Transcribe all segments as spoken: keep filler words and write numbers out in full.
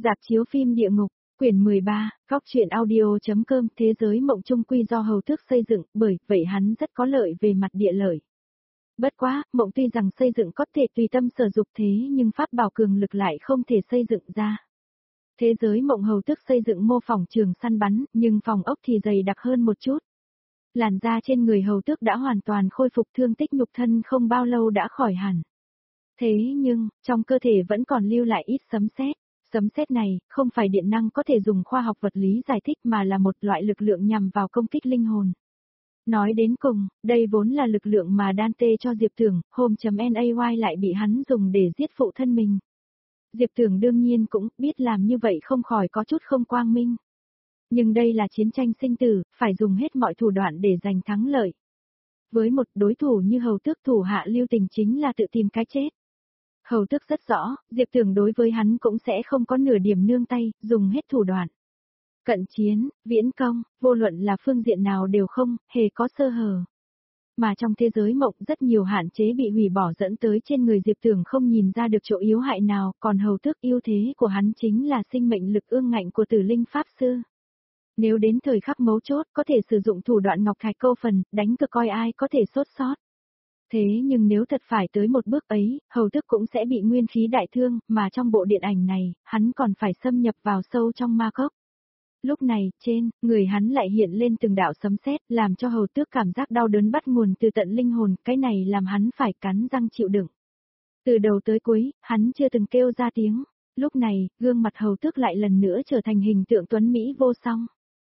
Rạp chiếu phim Địa Ngục, quyển mười ba, góc truyện audio.com. Thế giới mộng chung quy do hầu tước xây dựng, bởi vậy hắn rất có lợi về mặt địa lợi. Bất quá, mộng tuy rằng xây dựng có thể tùy tâm sở dục thế nhưng pháp bảo cường lực lại không thể xây dựng ra. Thế giới mộng hầu tước xây dựng mô phỏng trường săn bắn, nhưng phòng ốc thì dày đặc hơn một chút. Làn da trên người hầu tước đã hoàn toàn khôi phục, thương tích nhục thân không bao lâu đã khỏi hẳn. Thế nhưng, trong cơ thể vẫn còn lưu lại ít sấm sét. Sấm sét này, không phải điện năng có thể dùng khoa học vật lý giải thích mà là một loại lực lượng nhằm vào công kích linh hồn. Nói đến cùng, đây vốn là lực lượng mà Dante cho Diệp Tưởng, Home.nay lại bị hắn dùng để giết phụ thân mình. Diệp Tưởng đương nhiên cũng biết làm như vậy không khỏi có chút không quang minh. Nhưng đây là chiến tranh sinh tử, phải dùng hết mọi thủ đoạn để giành thắng lợi. Với một đối thủ như hầu tước, thủ hạ lưu tình chính là tự tìm cái chết. Hầu tước rất rõ, Diệp Tưởng đối với hắn cũng sẽ không có nửa điểm nương tay, dùng hết thủ đoạn. Cận chiến, viễn công, vô luận là phương diện nào đều không, hề có sơ hở. Mà trong thế giới mộng rất nhiều hạn chế bị hủy bỏ dẫn tới trên người Diệp Tưởng không nhìn ra được chỗ yếu hại nào, còn hầu tước ưu thế của hắn chính là sinh mệnh lực ương ngạnh của Tử Linh Pháp Sư. Nếu đến thời khắc mấu chốt có thể sử dụng thủ đoạn ngọc thạch câu phần, đánh cực coi ai có thể sốt sót. Thế nhưng nếu thật phải tới một bước ấy, hầu tước cũng sẽ bị nguyên khí đại thương, mà trong bộ điện ảnh này, hắn còn phải xâm nhập vào sâu trong ma cốc. Lúc này, trên, người hắn lại hiện lên từng đạo sấm sét, làm cho hầu tước cảm giác đau đớn bắt nguồn từ tận linh hồn, cái này làm hắn phải cắn răng chịu đựng. Từ đầu tới cuối, hắn chưa từng kêu ra tiếng. Lúc này, gương mặt hầu tước lại lần nữa trở thành hình tượng tuấn Mỹ vô song.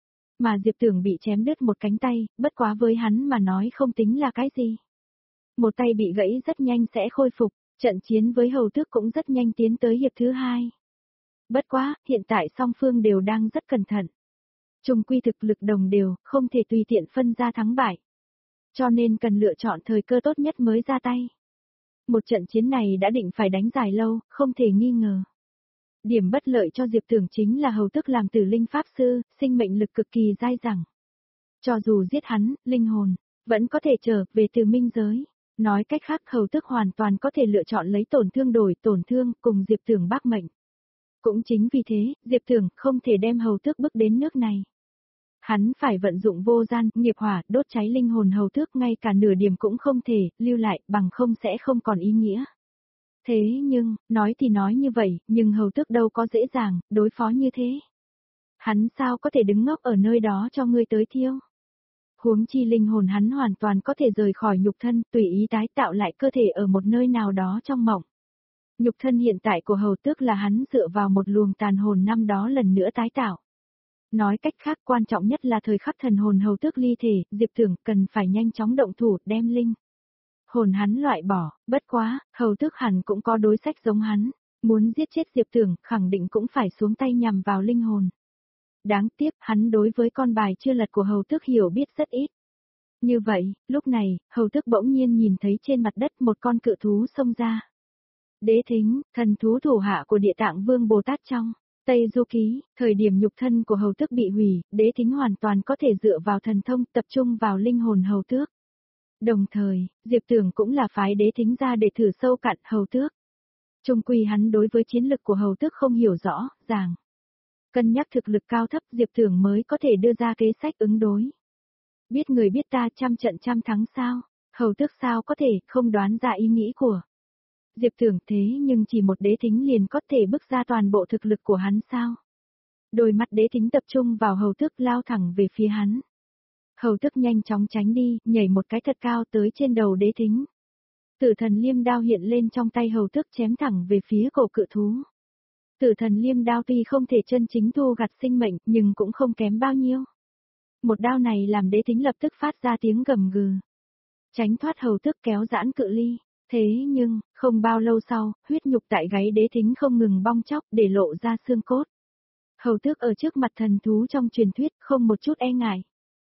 Mà Diệp Tưởng bị chém đứt một cánh tay, bất quá với hắn mà nói không tính là cái gì. Một tay bị gãy rất nhanh sẽ khôi phục, trận chiến với hầu tước cũng rất nhanh tiến tới hiệp thứ hai. Bất quá, hiện tại song phương đều đang rất cẩn thận. Chung quy thực lực đồng đều, không thể tùy tiện phân ra thắng bại. Cho nên cần lựa chọn thời cơ tốt nhất mới ra tay. Một trận chiến này đã định phải đánh dài lâu, không thể nghi ngờ. Điểm bất lợi cho Diệp Tưởng chính là hầu tước làm Tử Linh Pháp Sư, sinh mệnh lực cực kỳ dai dẳng. Cho dù giết hắn, linh hồn, vẫn có thể trở về từ minh giới. Nói cách khác hầu tước hoàn toàn có thể lựa chọn lấy tổn thương đổi tổn thương cùng Diệp Tưởng bác mệnh. Cũng chính vì thế, Diệp Tưởng không thể đem hầu tước bước đến nước này. Hắn phải vận dụng vô gian, nghiệp hỏa, đốt cháy linh hồn hầu tước ngay cả nửa điểm cũng không thể, lưu lại, bằng không sẽ không còn ý nghĩa. Thế nhưng, nói thì nói như vậy, nhưng hầu tước đâu có dễ dàng, đối phó như thế. Hắn sao có thể đứng ngốc ở nơi đó cho ngươi tới thiêu? Huống chi linh hồn hắn hoàn toàn có thể rời khỏi nhục thân, tùy ý tái tạo lại cơ thể ở một nơi nào đó trong mộng. Nhục thân hiện tại của hầu tước là hắn dựa vào một luồng tàn hồn năm đó lần nữa tái tạo. Nói cách khác quan trọng nhất là thời khắc thần hồn hầu tước ly thể, Diệp Tưởng cần phải nhanh chóng động thủ đem linh hồn hắn loại bỏ, bất quá, hầu tước hẳn cũng có đối sách giống hắn, muốn giết chết Diệp Tưởng khẳng định cũng phải xuống tay nhằm vào linh hồn. Đáng tiếc hắn đối với con bài chưa lật của hầu tước hiểu biết rất ít. Như vậy, lúc này, hầu tước bỗng nhiên nhìn thấy trên mặt đất một con cự thú xông ra. Đế Thính, thần thú thủ hạ của Địa Tạng Vương Bồ Tát trong Tây Du Ký, thời điểm nhục thân của hầu tước bị hủy, Đế Thính hoàn toàn có thể dựa vào thần thông tập trung vào linh hồn hầu tước. Đồng thời, Diệp Tưởng cũng là phái Đế Thính ra để thử sâu cạn hầu tước. Chung quy hắn đối với chiến lực của hầu tước không hiểu rõ, ràng. Cân nhắc thực lực cao thấp Diệp Tưởng mới có thể đưa ra kế sách ứng đối. Biết người biết ta trăm trận trăm thắng sao, hầu tước sao có thể không đoán ra ý nghĩ của Diệp Tưởng thế nhưng chỉ một Đế Thính liền có thể bức ra toàn bộ thực lực của hắn sao. Đôi mắt Đế Thính tập trung vào hầu tước lao thẳng về phía hắn. Hầu tước nhanh chóng tránh đi, nhảy một cái thật cao tới trên đầu Đế Thính. Tử thần liêm đao hiện lên trong tay hầu tước chém thẳng về phía cổ cự thú. Tử thần liêm đao tuy không thể chân chính thu gặt sinh mệnh nhưng cũng không kém bao nhiêu. Một đao này làm Đế Thính lập tức phát ra tiếng gầm gừ. Tránh thoát hầu tước kéo giãn cự ly. Thế nhưng, không bao lâu sau, huyết nhục tại gáy Đế Thính không ngừng bong chóc để lộ ra xương cốt. Hầu tước ở trước mặt thần thú trong truyền thuyết không một chút e ngại.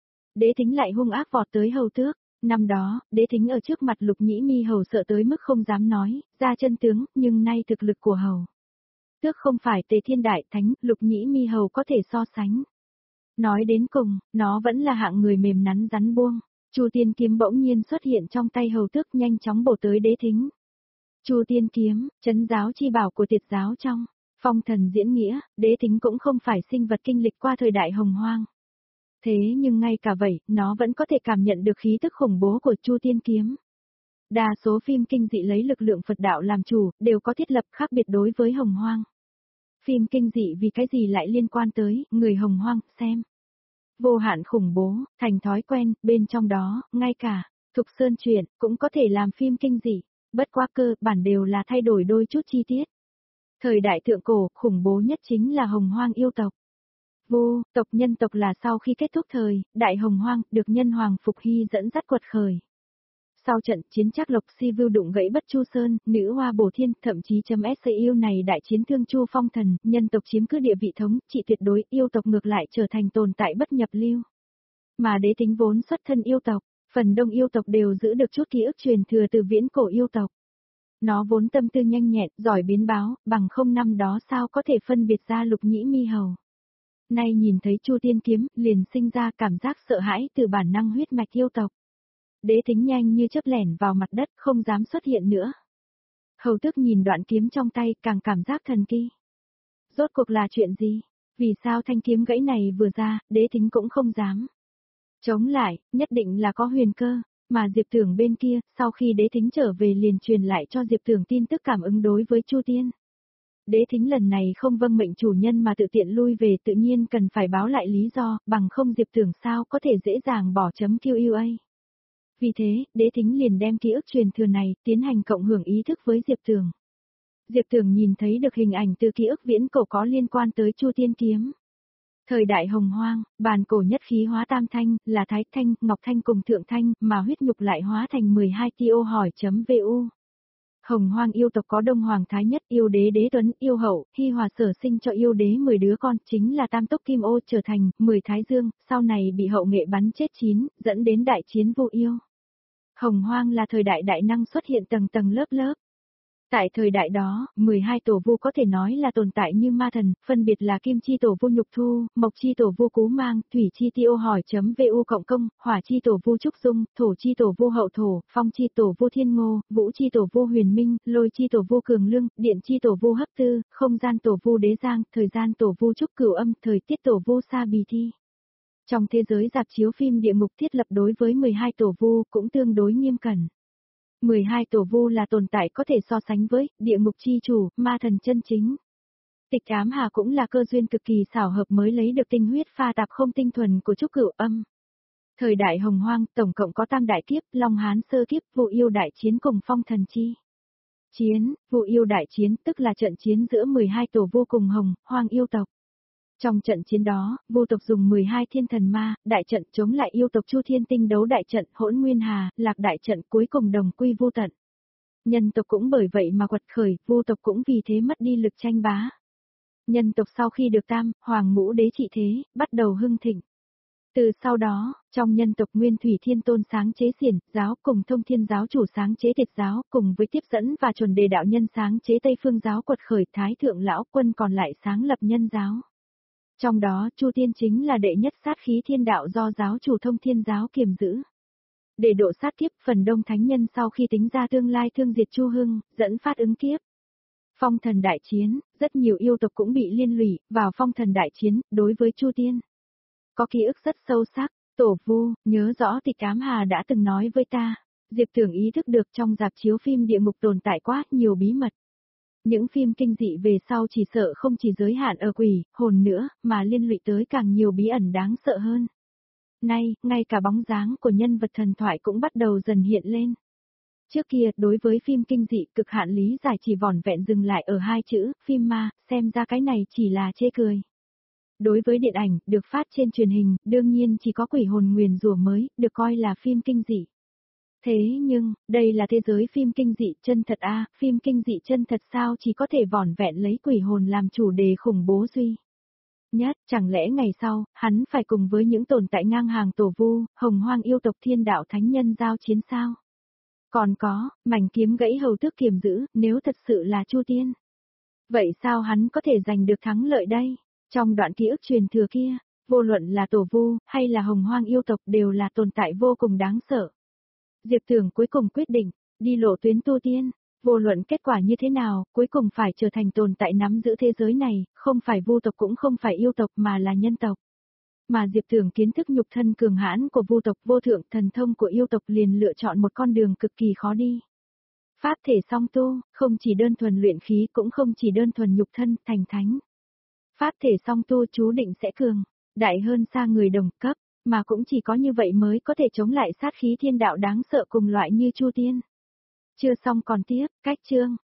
Đế Thính lại hung ác vọt tới hầu tước. Năm đó, Đế Thính ở trước mặt Lục Nhĩ Mi hầu sợ tới mức không dám nói ra chân tướng, nhưng nay thực lực của hầu tước không phải Tề Thiên Đại Thánh, Lục Nhĩ Mi hầu có thể so sánh. Nói đến cùng, nó vẫn là hạng người mềm nắn rắn buông. Chu Tiên kiếm bỗng nhiên xuất hiện trong tay hầu tước nhanh chóng bổ tới Đế Thính. Chu Tiên kiếm, trấn giáo chi bảo của Tiệt giáo trong Phong thần diễn nghĩa, Đế Thính cũng không phải sinh vật kinh lịch qua thời đại hồng hoang. Thế nhưng ngay cả vậy, nó vẫn có thể cảm nhận được khí tức khủng bố của Chu Tiên Kiếm. Đa số phim kinh dị lấy lực lượng Phật đạo làm chủ, đều có thiết lập khác biệt đối với hồng hoang. Phim kinh dị vì cái gì lại liên quan tới người hồng hoang, xem. Vô hạn khủng bố, thành thói quen, bên trong đó, ngay cả, Thục Sơn truyện, cũng có thể làm phim kinh dị, bất quá cơ bản đều là thay đổi đôi chút chi tiết. Thời đại thượng cổ, khủng bố nhất chính là hồng hoang yêu tộc. Vô, tộc nhân tộc là sau khi kết thúc thời, đại hồng hoang, được nhân hoàng Phục Hy dẫn dắt quật khởi. Sau trận chiến Trác Lộc Si Vưu đụng gãy Bất Chu Sơn, nữ hoa bổ thiên, thậm chí chấm S yêu này đại chiến thương Chu Phong Thần, nhân tộc chiếm cứ địa vị thống trị tuyệt đối, yêu tộc ngược lại trở thành tồn tại bất nhập lưu. Mà Đế Tính vốn xuất thân yêu tộc, phần đông yêu tộc đều giữ được chút ký ức truyền thừa từ viễn cổ yêu tộc. Nó vốn tâm tư nhanh nhẹn, giỏi biến báo, bằng không năm đó sao có thể phân biệt ra Lục Nhĩ Mi Hầu. Nay nhìn thấy Chu Tiên Kiếm, liền sinh ra cảm giác sợ hãi từ bản năng huyết mạch yêu tộc. Đế Thính nhanh như chớp lẻn vào mặt đất, không dám xuất hiện nữa. Hầu Tước nhìn đoạn kiếm trong tay, càng cảm giác thần kỳ. Rốt cuộc là chuyện gì? Vì sao thanh kiếm gãy này vừa ra, Đế Thính cũng không dám. Chống lại, nhất định là có huyền cơ, mà Diệp Tưởng bên kia, sau khi Đế Thính trở về liền truyền lại cho Diệp Tưởng tin tức cảm ứng đối với Chu Tiên. Đế Thính lần này không vâng mệnh chủ nhân mà tự tiện lui về, tự nhiên cần phải báo lại lý do, bằng không Diệp Tưởng sao có thể dễ dàng bỏ chấm Q U A. Vì thế, Đế Thính liền đem ký ức truyền thừa này, tiến hành cộng hưởng ý thức với Diệp Tưởng. Diệp Tưởng nhìn thấy được hình ảnh từ ký ức viễn cổ có liên quan tới Chu Tiên Kiếm. Thời đại hồng hoang, bàn cổ nhất khí hóa tam thanh, là Thái Thanh, Ngọc Thanh cùng Thượng Thanh, mà huyết nhục lại hóa thành mười hai ti ô hỏi chấm vu. Hồng hoang yêu tộc có Đông Hoàng Thái Nhất, yêu đế Đế Tuấn, yêu hậu, Hi Hòa sở sinh cho yêu đế mười đứa con, chính là Tam Túc Kim Ô trở thành mười Thái Dương, sau này bị hậu nghệ bắn chết chín, dẫn đến đại chiến vô yêu. Hồng hoang là thời đại đại năng xuất hiện tầng tầng lớp lớp. Tại thời đại đó, mười hai tổ vu có thể nói là tồn tại như ma thần, phân biệt là Kim chi tổ vu Nhục Thu, Mộc chi tổ vu Cú Mang, Thủy chi tiêu hỏi chấm vu cộng công, Hỏa chi tổ vu Trúc Dung, Thổ chi tổ vu Hậu Thổ, Phong chi tổ vu Thiên Ngô, Vũ chi tổ vu Huyền Minh, Lôi chi tổ vu Cường Lương, Điện chi tổ vu Hấp Tư, Không gian tổ vu Đế Giang, Thời gian tổ vu Trúc Cửu Âm, Thời tiết tổ vu Sa Bì Thi. Trong thế giới rạp chiếu phim địa ngục thiết lập đối với mười hai tổ vu cũng tương đối nghiêm cẩn. mười hai tổ vu là tồn tại có thể so sánh với địa ngục chi chủ, ma thần chân chính. Tịch Ám Hà cũng là cơ duyên cực kỳ xảo hợp mới lấy được tinh huyết pha tạp không tinh thuần của Trúc Cửu Âm. Thời đại hồng hoang, tổng cộng có tam đại kiếp, Long Hán sơ kiếp, Vụ Yêu đại chiến cùng Phong Thần chi chiến, Vụ Yêu đại chiến tức là trận chiến giữa mười hai tổ vu cùng hồng hoang yêu tộc. Trong trận chiến đó, Vu tộc dùng mười hai thiên thần ma, đại trận chống lại yêu tộc Chu Thiên Tinh đấu đại trận, Hỗn Nguyên Hà, Lạc đại trận cuối cùng đồng quy vô tận. Nhân tộc cũng bởi vậy mà quật khởi, Vu tộc cũng vì thế mất đi lực tranh bá. Nhân tộc sau khi được Tam, Hoàng Ngũ Đế trị thế, bắt đầu hưng thịnh. Từ sau đó, trong nhân tộc Nguyên Thủy Thiên Tôn sáng chế Xiển giáo cùng Thông Thiên giáo chủ sáng chế Tiệt giáo, cùng với Tiếp Dẫn và Chuẩn Đề đạo nhân sáng chế Tây Phương giáo quật khởi, Thái thượng lão quân còn lại sáng lập Nhân giáo. Trong đó, Chu Tiên chính là đệ nhất sát khí thiên đạo do giáo chủ Thông Thiên giáo kiềm giữ. Để độ sát kiếp, phần đông thánh nhân sau khi tính ra tương lai thương diệt Chu Hưng, dẫn phát ứng kiếp. Phong thần đại chiến, rất nhiều yêu tộc cũng bị liên lụy vào phong thần đại chiến, đối với Chu Tiên. Có ký ức rất sâu sắc, tổ vu, nhớ rõ Tịch Ám Hà đã từng nói với ta, Diệp Tưởng ý thức được trong rạp chiếu phim địa ngục tồn tại quá nhiều bí mật. Những phim kinh dị về sau chỉ sợ không chỉ giới hạn ở quỷ, hồn nữa, mà liên lụy tới càng nhiều bí ẩn đáng sợ hơn. Nay, ngay cả bóng dáng của nhân vật thần thoại cũng bắt đầu dần hiện lên. Trước kia, đối với phim kinh dị, cực hạn lý giải chỉ vỏn vẹn dừng lại ở hai chữ, phim ma, xem ra cái này chỉ là chê cười. Đối với điện ảnh, được phát trên truyền hình, đương nhiên chỉ có quỷ hồn nguyền rủa mới, được coi là phim kinh dị. Thế nhưng, đây là thế giới phim kinh dị chân thật a, phim kinh dị chân thật sao chỉ có thể vỏn vẹn lấy quỷ hồn làm chủ đề khủng bố duy nhất, chẳng lẽ ngày sau, hắn phải cùng với những tồn tại ngang hàng tổ vu, hồng hoang yêu tộc thiên đạo thánh nhân giao chiến sao? Còn có, mảnh kiếm gãy hầu tước kiềm giữ, nếu thật sự là Chu Tiên. Vậy sao hắn có thể giành được thắng lợi đây? Trong đoạn ký ức truyền thừa kia, vô luận là tổ vu, hay là hồng hoang yêu tộc đều là tồn tại vô cùng đáng sợ. Diệp Tưởng cuối cùng quyết định, đi lộ tuyến tu tiên, Vô luận kết quả như thế nào, cuối cùng phải trở thành tồn tại nắm giữ thế giới này, không phải vu tộc cũng không phải yêu tộc mà là nhân tộc. Mà Diệp Tưởng kiến thức nhục thân cường hãn của vu tộc, vô thượng thần thông của yêu tộc liền lựa chọn một con đường cực kỳ khó đi. Pháp thể song tu, không chỉ đơn thuần luyện khí cũng không chỉ đơn thuần nhục thân thành thánh. Pháp thể song tu chú định sẽ cường, đại hơn xa người đồng cấp, mà cũng chỉ có như vậy mới có thể chống lại sát khí thiên đạo đáng sợ cùng loại như Chu Tiên. Chưa xong còn tiếp, cách chương.